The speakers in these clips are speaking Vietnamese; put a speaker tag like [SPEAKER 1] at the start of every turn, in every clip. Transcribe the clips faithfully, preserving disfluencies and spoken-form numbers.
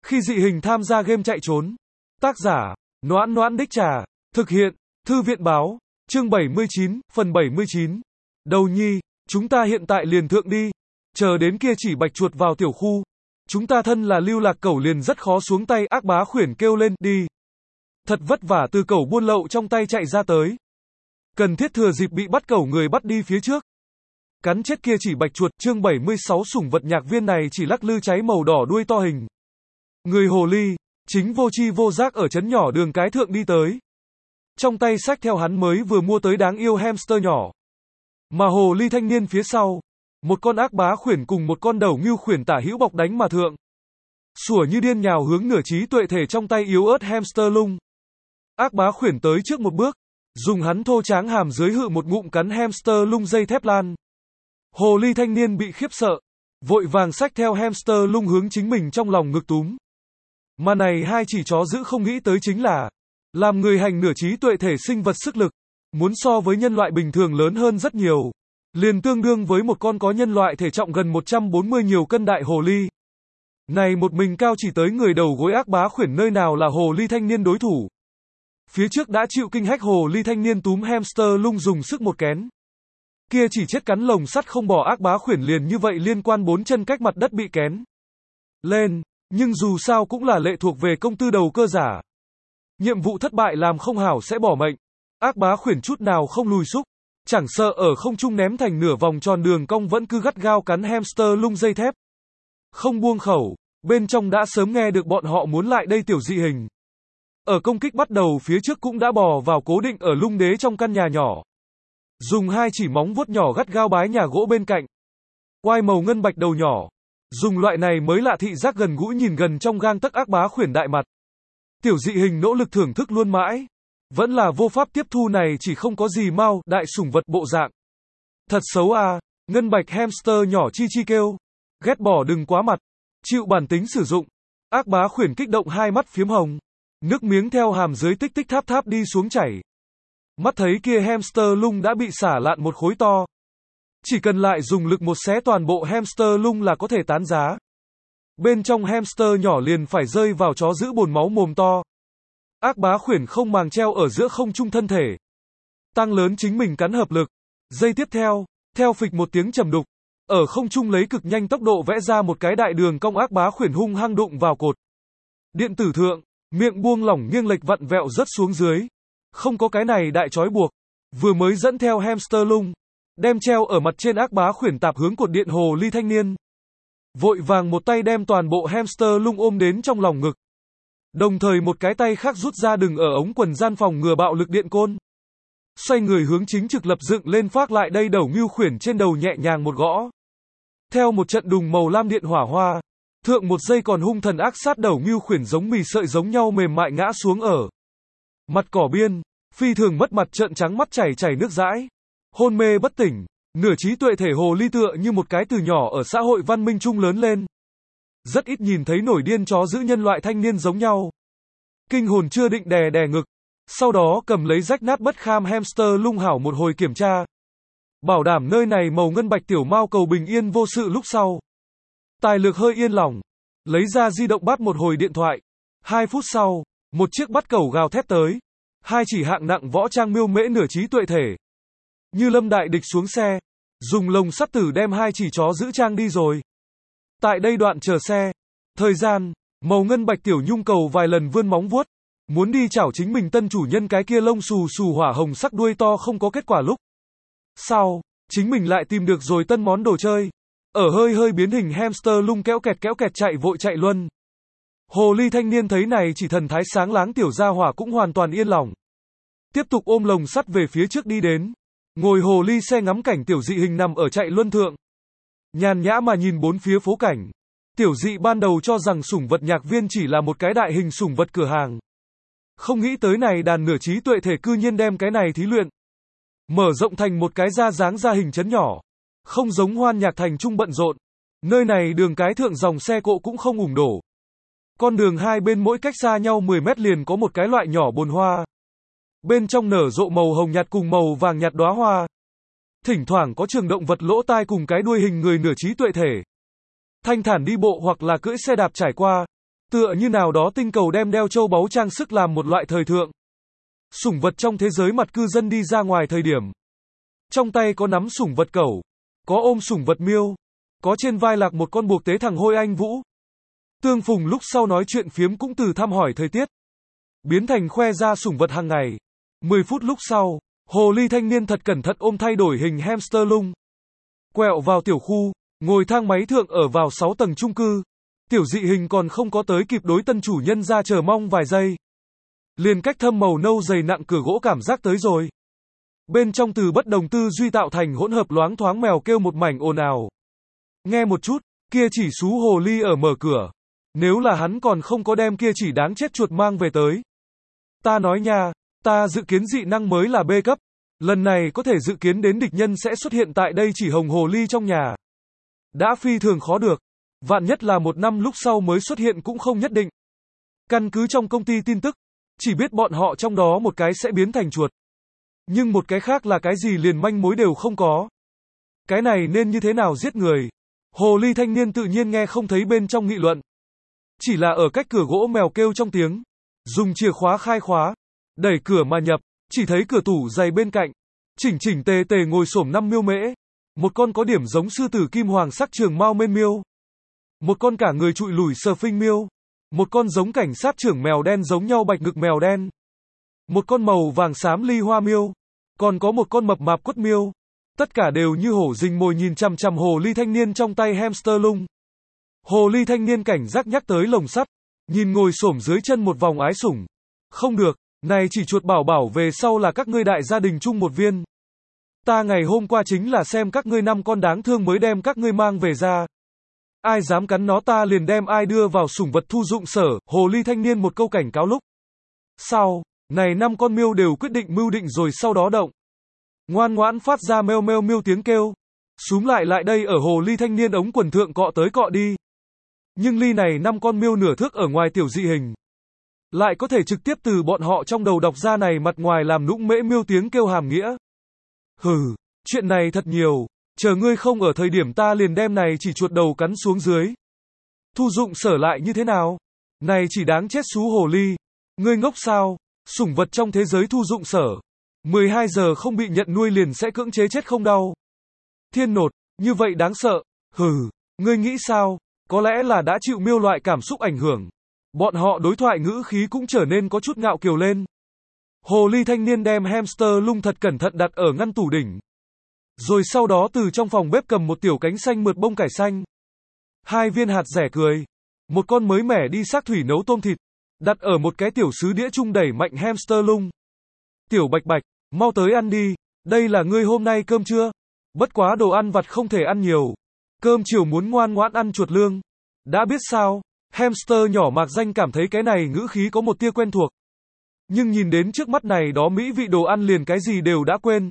[SPEAKER 1] Khi dị hình tham gia game chạy trốn. Tác giả, Noãn Noãn Đích Trà. Thực hiện, Thư viện báo. Chương bảy mươi chín, phần bảy mươi chín. Đầu nhi, chúng ta hiện tại liền thượng đi. Chờ đến kia chỉ bạch chuột vào tiểu khu. Chúng ta thân là lưu lạc cẩu liền rất khó xuống tay. Ác bá khuyển kêu lên, đi. Thật vất vả từ cẩu buôn lậu trong tay chạy ra tới. Cần thiết thừa dịp bị bắt cẩu người bắt đi phía trước. Cắn chết kia chỉ bạch chuột. Chương bảy mươi sáu. Sủng vật nhạc viên này chỉ lắc lư cháy màu đỏ đuôi to hình người hồ ly, chính vô chi vô giác ở trấn nhỏ đường cái thượng đi tới. Trong tay xách theo hắn mới vừa mua tới đáng yêu hamster nhỏ. Mà hồ ly thanh niên phía sau, một con ác bá khuyển cùng một con đầu ngưu khuyển tả hữu bọc đánh mà thượng. Sủa như điên nhào hướng nửa trí tuệ thể trong tay yếu ớt hamster lung. Ác bá khuyển tới trước một bước, dùng hắn thô tráng hàm dưới hự một ngụm cắn hamster lung dây thép lan. Hồ ly thanh niên bị khiếp sợ, vội vàng xách theo hamster lung hướng chính mình trong lòng ngực túm. Mà này hai chỉ chó giữ không nghĩ tới chính là, làm người hành nửa trí tuệ thể sinh vật sức lực, muốn so với nhân loại bình thường lớn hơn rất nhiều. Liền tương đương với một con có nhân loại thể trọng gần một trăm bốn mươi nhiều cân đại hồ ly. Này một mình cao chỉ tới người đầu gối ác bá khuyển nơi nào là hồ ly thanh niên đối thủ. Phía trước đã chịu kinh hách hồ ly thanh niên túm hamster lung dùng sức một kén. Kia chỉ chết cắn lồng sắt không bỏ ác bá khuyển liền như vậy liên quan bốn chân cách mặt đất bị kén lên. Nhưng dù sao cũng là lệ thuộc về công tư đầu cơ giả. Nhiệm vụ thất bại làm không hảo sẽ bỏ mệnh. Ác bá khuyển chút nào không lùi xúc. Chẳng sợ ở không trung ném thành nửa vòng tròn đường cong vẫn cứ gắt gao cắn hamster lung dây thép. Không buông khẩu, bên trong đã sớm nghe được bọn họ muốn lại đây tiểu dị hình. Ở công kích bắt đầu phía trước cũng đã bò vào cố định ở lung đế trong căn nhà nhỏ. Dùng hai chỉ móng vuốt nhỏ gắt gao bái nhà gỗ bên cạnh. Quai màu ngân bạch đầu nhỏ. Dùng loại này mới lạ thị giác gần gũi nhìn gần trong gang tấc ác bá khuyển đại mặt. Tiểu dị hình nỗ lực thưởng thức luôn mãi. Vẫn là vô pháp tiếp thu này chỉ không có gì mau, đại sủng vật bộ dạng. Thật xấu à, ngân bạch hamster nhỏ chi chi kêu. Ghét bỏ đừng quá mặt. Chịu bản tính sử dụng. Ác bá khuyển kích động hai mắt phiếm hồng. Nước miếng theo hàm dưới tích tích tháp tháp đi xuống chảy. Mắt thấy kia hamster lung đã bị xả lạn một khối to. Chỉ cần lại dùng lực một xé toàn bộ hamster lung là có thể tán giá. Bên trong hamster nhỏ liền phải rơi vào chó giữ bồn máu mồm to. Ác bá khuyển không màng treo ở giữa không trung thân thể. Tăng lớn chính mình cắn hợp lực. Giây tiếp theo, theo phịch một tiếng trầm đục. Ở không trung lấy cực nhanh tốc độ vẽ ra một cái đại đường cong ác bá khuyển hung hăng đụng vào cột điện tử thượng, miệng buông lỏng nghiêng lệch vặn vẹo rớt xuống dưới. Không có cái này đại trói buộc. Vừa mới dẫn theo hamster lung. Đem treo ở mặt trên ác bá khuyển tạp hướng cột điện hồ ly thanh niên. Vội vàng một tay đem toàn bộ hamster lung ôm đến trong lòng ngực. Đồng thời một cái tay khác rút ra đừng ở ống quần gian phòng ngừa bạo lực điện côn. Xoay người hướng chính trực lập dựng lên phát lại đây đầu ngưu khuyển trên đầu nhẹ nhàng một gõ. Theo một trận đùng màu lam điện hỏa hoa. Thượng một giây còn hung thần ác sát đầu ngưu khuyển giống mì sợi giống nhau mềm mại ngã xuống ở mặt cỏ biên. Phi thường mất mặt trợn trắng mắt chảy chảy nước dãi. Hôn mê bất tỉnh, nửa trí tuệ thể hồ ly tựa như một cái từ nhỏ ở xã hội văn minh chung lớn lên. Rất ít nhìn thấy nổi điên chó giữ nhân loại thanh niên giống nhau. Kinh hồn chưa định đè đè ngực. Sau đó cầm lấy rách nát bất kham hamster lung hảo một hồi kiểm tra. Bảo đảm nơi này màu ngân bạch tiểu mao cầu bình yên vô sự lúc sau. Tài lược hơi yên lòng. Lấy ra di động bắt một hồi điện thoại. Hai phút sau, một chiếc bắt cẩu gào thét tới. Hai chỉ hạng nặng võ trang miêu mễ nửa trí tuệ thể. Như lâm đại địch xuống xe, dùng lồng sắt tử đem hai chỉ chó giữ trang đi rồi. Tại đây đoạn chờ xe, thời gian, màu ngân bạch tiểu nhung cầu vài lần vươn móng vuốt, muốn đi chảo chính mình tân chủ nhân cái kia lông xù xù hỏa hồng sắc đuôi to không có kết quả lúc. Sau, chính mình lại tìm được rồi tân món đồ chơi. Ở hơi hơi biến hình hamster lung kéo kẹt kéo kẹt chạy vội chạy luân. Hồ ly thanh niên thấy này chỉ thần thái sáng láng tiểu gia hỏa cũng hoàn toàn yên lòng. Tiếp tục ôm lồng sắt về phía trước đi đến. Ngồi hồ ly xe ngắm cảnh tiểu dị hình nằm ở chạy luân thượng. Nhàn nhã mà nhìn bốn phía phố cảnh. Tiểu dị ban đầu cho rằng sủng vật nhạc viên chỉ là một cái đại hình sủng vật cửa hàng. Không nghĩ tới này đàn nửa trí tuệ thể cư nhiên đem cái này thí luyện. Mở rộng thành một cái ra dáng ra hình chấn nhỏ. Không giống hoan nhạc thành trung bận rộn. Nơi này đường cái thượng dòng xe cộ cũng không ủng đổ. Con đường hai bên mỗi cách xa nhau mười mét liền có một cái loại nhỏ bồn hoa. Bên trong nở rộ màu hồng nhạt cùng màu vàng nhạt đóa hoa. Thỉnh thoảng có trường động vật lỗ tai cùng cái đuôi hình người nửa trí tuệ thể. Thanh thản đi bộ hoặc là cưỡi xe đạp trải qua. Tựa như nào đó tinh cầu đem đeo châu báu trang sức làm một loại thời thượng. Sủng vật trong thế giới mặt cư dân đi ra ngoài thời điểm. Trong tay có nắm sủng vật cẩu, có ôm sủng vật miêu, có trên vai lạc một con buộc tế thằng Hôi Anh Vũ. Tương phùng lúc sau nói chuyện phiếm cũng từ thăm hỏi thời tiết, biến thành khoe ra sủng vật hàng ngày. mười phút lúc sau, hồ ly thanh niên thật cẩn thận ôm thay đổi hình hamster lung. Quẹo vào tiểu khu, ngồi thang máy thượng ở vào sáu tầng chung cư. Tiểu dị hình còn không có tới kịp đối tân chủ nhân ra chờ mong vài giây. Liền cách thâm màu nâu dày nặng cửa gỗ cảm giác tới rồi. Bên trong từ bất đồng tư duy tạo thành hỗn hợp loáng thoáng mèo kêu một mảnh ồn ào. Nghe một chút, kia chỉ xú hồ ly ở mở cửa. Nếu là hắn còn không có đem kia chỉ đáng chết chuột mang về tới. Ta nói nha, ta dự kiến dị năng mới là B cấp. Lần này có thể dự kiến đến địch nhân sẽ xuất hiện tại đây chỉ hồng hồ ly trong nhà. Đã phi thường khó được. Vạn nhất là một năm lúc sau mới xuất hiện cũng không nhất định. Căn cứ trong công ty tin tức, chỉ biết bọn họ trong đó một cái sẽ biến thành chuột. Nhưng một cái khác là cái gì liền manh mối đều không có. Cái này nên như thế nào giết người? Hồ ly thanh niên tự nhiên nghe không thấy bên trong nghị luận. Chỉ là ở cách cửa gỗ mèo kêu trong tiếng. Dùng chìa khóa khai khóa. Đẩy cửa mà nhập. Chỉ thấy cửa tủ giày bên cạnh. Chỉnh chỉnh tề tề ngồi xổm năm miêu mễ. Một con có điểm giống sư tử kim hoàng sắc trường mao mên miêu. Một con cả người trụi lủi sờ phinh miêu. Một con giống cảnh sát trưởng mèo đen giống nhau bạch ngực mèo đen. Một con màu vàng xám ly hoa miêu. Còn có một con mập mạp quất miêu. Tất cả đều như hổ rình mồi nhìn chằm chằm hồ ly thanh niên trong tay hamster lung. Hồ ly thanh niên cảnh giác nhắc tới lồng sắt. Nhìn ngồi xổm dưới chân một vòng ái sủng. Không được, này chỉ chuột bảo bảo về sau là các ngươi đại gia đình chung một viên. Ta ngày hôm qua chính là xem các ngươi năm con đáng thương mới đem các ngươi mang về ra. Ai dám cắn nó ta liền đem ai đưa vào sủng vật thu dụng sở, hồ ly thanh niên một câu cảnh cáo lúc. Sau, này năm con miêu đều quyết định mưu định rồi sau đó động. Ngoan ngoãn phát ra meo meo miêu tiếng kêu. Súm lại lại đây ở hồ ly thanh niên ống quần thượng cọ tới cọ đi. Nhưng ly này năm con miêu nửa thước ở ngoài tiểu dị hình. Lại có thể trực tiếp từ bọn họ trong đầu đọc ra này mặt ngoài làm nũng mễ miêu tiếng kêu hàm nghĩa. Hừ, chuyện này thật nhiều. Chờ ngươi không ở thời điểm ta liền đem này chỉ chuột đầu cắn xuống dưới. Thu dụng sở lại như thế nào? Này chỉ đáng chết xú hồ ly. Ngươi ngốc sao? Sủng vật trong thế giới thu dụng sở. mười hai giờ không bị nhận nuôi liền sẽ cưỡng chế chết không đau. Thiên nột, như vậy đáng sợ. Hừ, ngươi nghĩ sao? Có lẽ là đã chịu miêu loại cảm xúc ảnh hưởng. Bọn họ đối thoại ngữ khí cũng trở nên có chút ngạo kiều lên. Hồ ly thanh niên đem hamster lung thật cẩn thận đặt ở ngăn tủ đỉnh. Rồi sau đó từ trong phòng bếp cầm một tiểu cánh xanh mượt bông cải xanh. Hai viên hạt rẻ cười. Một con mới mẻ đi xác thủy nấu tôm thịt. Đặt ở một cái tiểu sứ đĩa chung đẩy mạnh hamster lung. Tiểu bạch bạch, mau tới ăn đi. Đây là ngươi hôm nay cơm trưa. Bất quá đồ ăn vặt không thể ăn nhiều. Cơm chiều muốn ngoan ngoãn ăn chuột lương. Đã biết sao? Hamster nhỏ mạc danh cảm thấy cái này ngữ khí có một tia quen thuộc. Nhưng nhìn đến trước mắt này đó mỹ vị đồ ăn liền cái gì đều đã quên.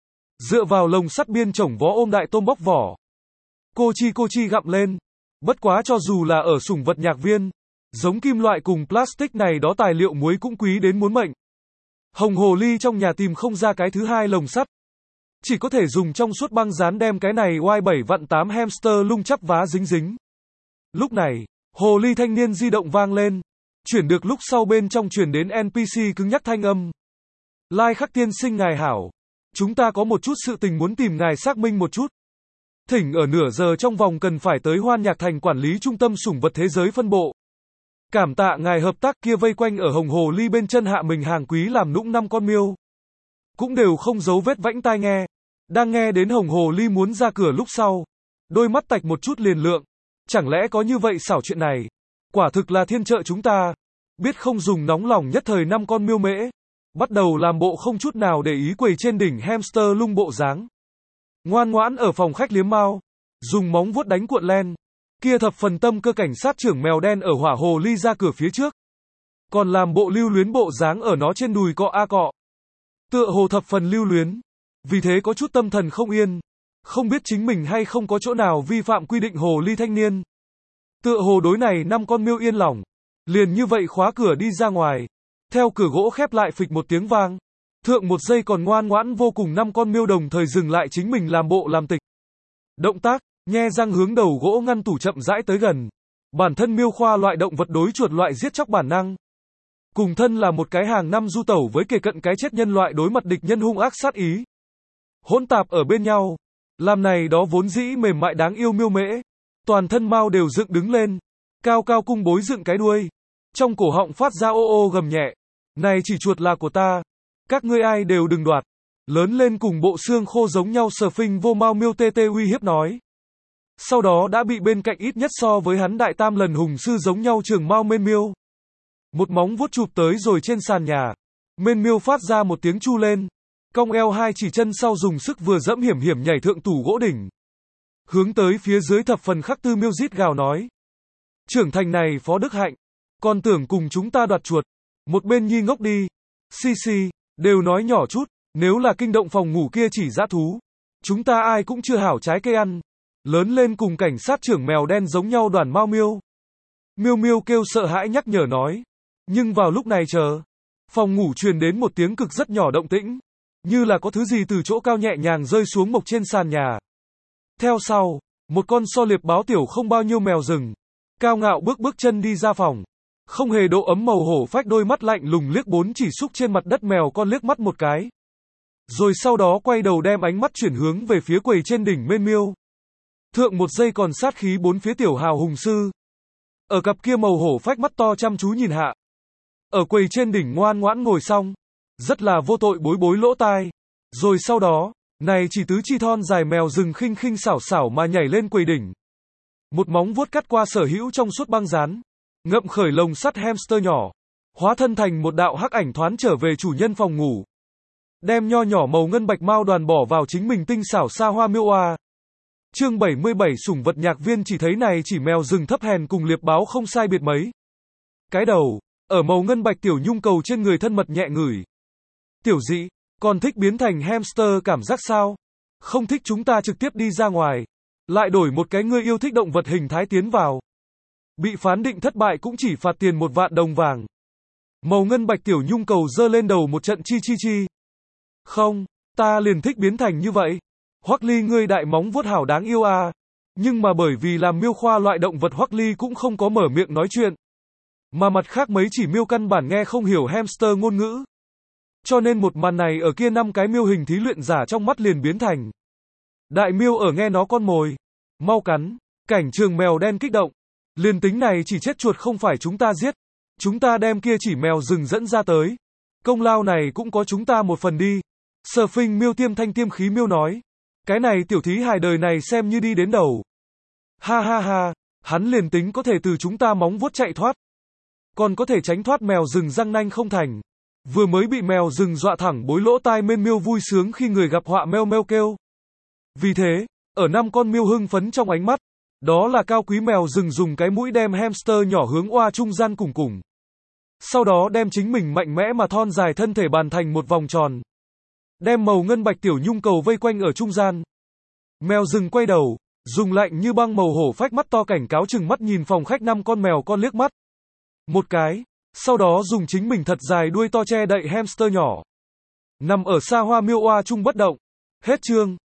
[SPEAKER 1] Dựa vào lồng sắt biên chổng vó ôm đại tôm bóc vỏ. Cô chi cô chi gặm lên. Bất quá cho dù là ở sủng vật nhạc viên, giống kim loại cùng plastic này đó tài liệu muối cũng quý đến muốn mệnh. Hồng hồ ly trong nhà tìm không ra cái thứ hai lồng sắt. Chỉ có thể dùng trong suốt băng dán đem cái này oai bảy vạn tám hamster lung chắp vá dính dính. Lúc này, hồ ly thanh niên di động vang lên. Chuyển được lúc sau bên trong chuyển đến en pê xê cứng nhắc thanh âm. Lai khắc tiên sinh ngài hảo. Chúng ta có một chút sự tình muốn tìm ngài xác minh một chút. Thỉnh ở nửa giờ trong vòng cần phải tới Hoan Nhạc Thành quản lý trung tâm sủng vật thế giới phân bộ. Cảm tạ ngài hợp tác kia vây quanh ở hồng hồ ly bên chân hạ mình hàng quý làm nũng năm con miêu. Cũng đều không giấu vết vãnh tai nghe. Đang nghe đến hồng hồ ly muốn ra cửa lúc sau. Đôi mắt tạch một chút liền lượng. Chẳng lẽ có như vậy xảo chuyện này? Quả thực là thiên trợ chúng ta. Biết không dùng nóng lòng nhất thời năm con miêu mễ. Bắt đầu làm bộ không chút nào để ý quầy trên đỉnh hamster lung bộ dáng. Ngoan ngoãn ở phòng khách liếm mao. Dùng móng vuốt đánh cuộn len. Kia thập phần tâm cơ cảnh sát trưởng mèo đen ở hỏa hồ ly ra cửa phía trước. Còn làm bộ lưu luyến bộ dáng ở nó trên đùi cọ a cọ. Tựa hồ thập phần lưu luyến. Vì thế có chút tâm thần không yên. Không biết chính mình hay không có chỗ nào vi phạm quy định hồ ly thanh niên. Tựa hồ đối này năm con miêu yên lòng. Liền như vậy khóa cửa đi ra ngoài. Theo cửa gỗ khép lại phịch một tiếng vang. Thượng một giây còn ngoan ngoãn vô cùng năm con miêu đồng thời dừng lại chính mình làm bộ làm tịch. Động tác, nhe răng hướng đầu gỗ ngăn tủ chậm rãi tới gần. Bản thân miêu khoa loại động vật đối chuột loại giết chóc bản năng. Cùng thân là một cái hàng năm du tẩu với kề cận cái chết nhân loại đối mặt địch nhân hung ác sát ý. Hỗn tạp ở bên nhau. Làm này đó vốn dĩ mềm mại đáng yêu miêu mễ. Toàn thân mau đều dựng đứng lên. Cao cao cung bối dựng cái đuôi. Trong cổ họng phát ra ô ô gầm nhẹ. Này chỉ chuột là của ta. Các ngươi ai đều đừng đoạt. Lớn lên cùng bộ xương khô giống nhau sờ phinh vô mau miêu tê tê uy hiếp nói. Sau đó đã bị bên cạnh ít nhất so với hắn đại tam lần hùng sư giống nhau trường mau mên miêu. Một móng vuốt chụp tới rồi trên sàn nhà. Mên miêu phát ra một tiếng chu lên. Cong eo hai chỉ chân sau dùng sức vừa dẫm hiểm hiểm nhảy thượng tủ gỗ đỉnh. Hướng tới phía dưới thập phần khắc tư miêu rít gào nói. Trưởng thành này Phó Đức Hạnh. Còn tưởng cùng chúng ta đoạt chuột. Một bên nhi ngốc đi. Xì xì, đều nói nhỏ chút. Nếu là kinh động phòng ngủ kia chỉ dã thú. Chúng ta ai cũng chưa hảo trái cây ăn. Lớn lên cùng cảnh sát trưởng mèo đen giống nhau đoàn mau miêu. Miêu miêu kêu sợ hãi nhắc nhở nói. Nhưng vào lúc này chờ. Phòng ngủ truyền đến một tiếng cực rất nhỏ động tĩnh. Như là có thứ gì từ chỗ cao nhẹ nhàng rơi xuống mộc trên sàn nhà. Theo sau, một con so liệp báo tiểu không bao nhiêu mèo rừng. Cao ngạo bước bước chân đi ra phòng. Không hề độ ấm màu hổ phách đôi mắt lạnh lùng liếc bốn chỉ xúc trên mặt đất mèo con liếc mắt một cái. Rồi sau đó quay đầu đem ánh mắt chuyển hướng về phía quầy trên đỉnh mên miêu. Thượng một giây còn sát khí bốn phía tiểu hào hùng sư. Ở cặp kia màu hổ phách mắt to chăm chú nhìn hạ. Ở quầy trên đỉnh ngoan ngoãn ngồi xong. Rất là vô tội bối bối lỗ tai. Rồi sau đó, này chỉ tứ chi thon dài mèo rừng khinh khinh xảo xảo mà nhảy lên quầy đỉnh. Một móng vuốt cắt qua sở hữu trong suốt băng dán. Ngậm khởi lồng sắt hamster nhỏ. Hóa thân thành một đạo hắc ảnh thoán trở về chủ nhân phòng ngủ. Đem nho nhỏ màu ngân bạch mao đoàn bỏ vào chính mình tinh xảo xa hoa miêu oa. Chương bảy mươi bảy sủng vật nhạc viên chỉ thấy này chỉ mèo rừng thấp hèn cùng liệp báo không sai biệt mấy. Cái đầu, ở màu ngân bạch tiểu nhung cầu trên người thân mật nhẹ ngửi. Tiểu dị, còn thích biến thành hamster cảm giác sao? Không thích chúng ta trực tiếp đi ra ngoài. Lại đổi một cái ngươi yêu thích động vật hình thái tiến vào. Bị phán định thất bại cũng chỉ phạt tiền một vạn đồng vàng. Màu ngân bạch tiểu nhung cầu dơ lên đầu một trận chi chi chi. Không, ta liền thích biến thành như vậy. Hoắc Ly ngươi đại móng vuốt hảo đáng yêu à. Nhưng mà bởi vì làm miêu khoa loại động vật Hoắc Ly cũng không có mở miệng nói chuyện. Mà mặt khác mấy chỉ miêu căn bản nghe không hiểu hamster ngôn ngữ. Cho nên một màn này ở kia năm cái miêu hình thí luyện giả trong mắt liền biến thành. Đại miêu ở nghe nó con mồi. Mau cắn. Cảnh trường mèo đen kích động. Liền tính này chỉ chết chuột không phải chúng ta giết. Chúng ta đem kia chỉ mèo rừng dẫn ra tới. Công lao này cũng có chúng ta một phần đi. Sở phinh miêu tiêm thanh tiêm khí miêu nói. Cái này tiểu thí hài đời này xem như đi đến đầu. Ha ha ha, hắn liền tính có thể từ chúng ta móng vuốt chạy thoát. Còn có thể tránh thoát mèo rừng răng nanh không thành. Vừa mới bị mèo rừng dọa thẳng bối lỗ tai mên miêu vui sướng khi người gặp họa meo meo kêu. Vì thế, ở năm con miêu hưng phấn trong ánh mắt, đó là cao quý mèo rừng dùng cái mũi đem hamster nhỏ hướng oa trung gian cùng cùng. Sau đó đem chính mình mạnh mẽ mà thon dài thân thể bàn thành một vòng tròn. Đem màu ngân bạch tiểu nhung cầu vây quanh ở trung gian. Mèo rừng quay đầu, dùng lạnh như băng màu hổ phách mắt to cảnh cáo chừng mắt nhìn phòng khách năm con mèo con liếc mắt. Một cái, sau đó dùng chính mình thật dài đuôi to che đậy hamster nhỏ. Nằm ở xa hoa miêu oa trung bất động. Hết chương.